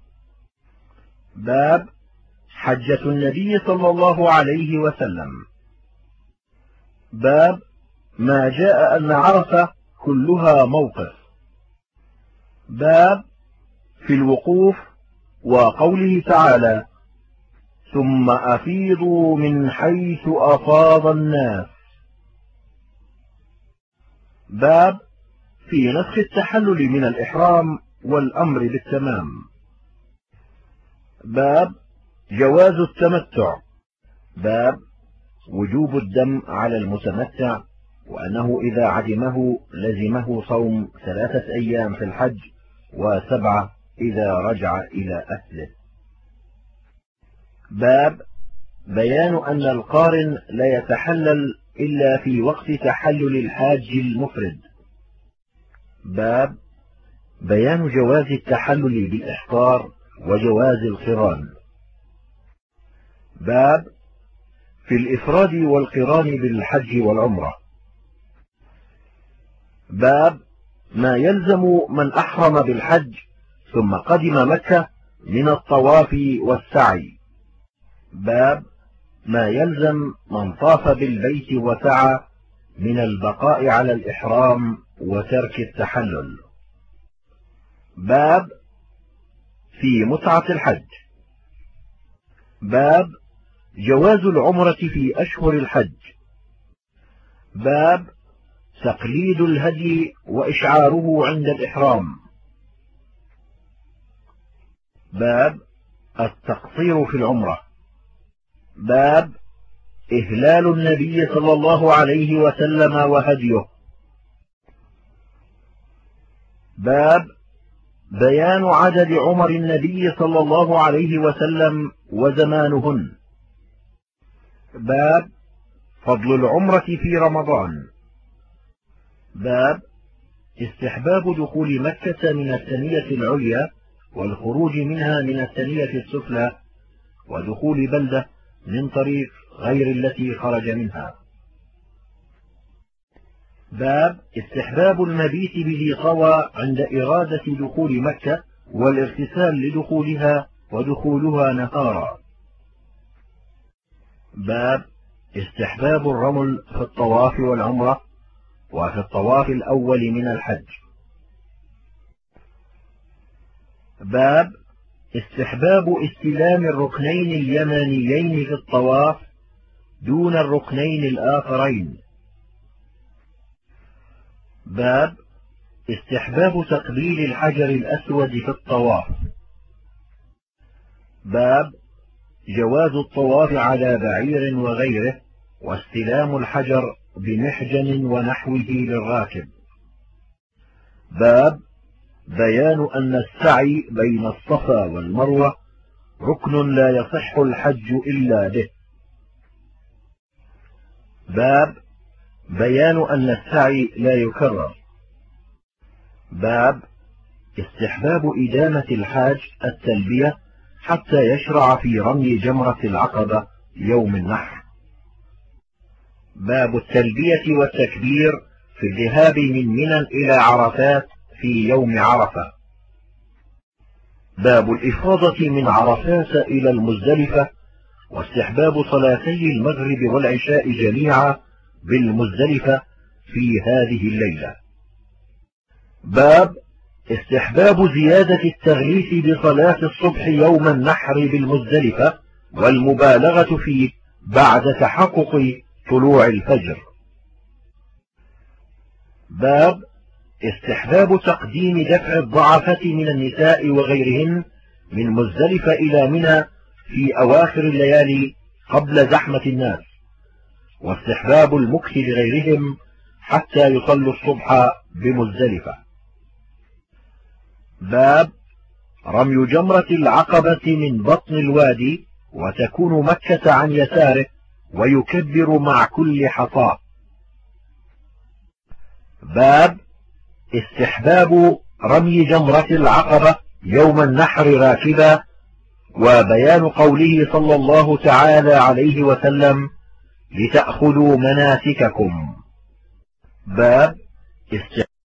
باب حجة النبي صلى الله عليه وسلم. باب ما جاء أن عرفة كلها موقف. باب في الوقوف وقوله تعالى ثم أفيضوا من حيث أفاض الناس. باب في نسخ التحلل من الإحرام والأمر بالتمام. باب جواز التمتع. باب وجوب الدم على المتمتع، وأنه إذا عدمه لزمه صوم 3 أيام في الحج و7 إذا رجع إلى أهله. باب بيان أن القارن لا يتحلل إلا في وقت تحلل الحاج المفرد. باب بيان جواز التحلل بالإحصار وجواز القران. باب في الإفراد والقران بالحج والعمرة. باب ما يلزم من أحرم بالحج ثم قدم مكة من الطواف والسعي. باب ما يلزم من طاف بالبيت وسعى من البقاء على الإحرام وترك التحلل. باب في متعة الحج. باب جواز العمرة في أشهر الحج. باب تقليد الهدي وإشعاره عند الإحرام. باب التقصير في العمرة. باب إهلال النبي صلى الله عليه وسلم وهديه. باب بيان عدد عمر النبي صلى الله عليه وسلم وزمانهن. باب فضل العمرة في رمضان. باب استحباب دخول مكة من الثانية العليا والخروج منها من الثانية السفلى، ودخول بلدة من طريق غير التي خرج منها. باب استحباب المبيت بذي طوى عند إرادة دخول مكة والاغتسال لدخولها ودخولها نهارا. باب استحباب الرمل في الطواف والعمرة وفي الطواف الأول من الحج. باب استحباب استلام الركنين اليمانيين في الطواف دون الركنين الآخرين. باب استحباب تقبيل الحجر الأسود في الطواف. باب جواز الطواف على بعير وغيره واستلام الحجر بمحجن ونحوه للراكب. باب بيان أن السعي بين الصفا والمروة ركن لا يصح الحج إلا به. باب بيان أن السعي لا يكرر. باب استحباب إدامة الحاج التلبية حتى يشرع في رمي جمرة العقبة يوم النحر. باب التلبية والتكبير في الذهاب من منى إلى عرفات في يوم عرفة. باب الإفاضة من عرفات إلى المزدلفة واستحباب صلاتي المغرب والعشاء جميعا بالمزدلفة في هذه الليلة. باب استحباب زيادة التغليس بصلاة الصبح يوم النحر بالمزدلفة والمبالغة فيه بعد تحقق طلوع الفجر. باب استحباب تقديم دفع الضعفة من النساء وغيرهن من مزدلفة إلى منى في أواخر الليالي قبل زحمة الناس، واستحباب المكث لغيرهم حتى يصلوا الصبح بمزدلفة. باب رمي جمرة العقبة من بطن الوادي وتكون مكة عن يساره ويكبر مع كل حصاة. باب استحباب رمي جمرة العقبة يوم النحر راكبا، وبيان قوله صلى الله تعالى عليه وسلم لتأخذوا مناسككم. باب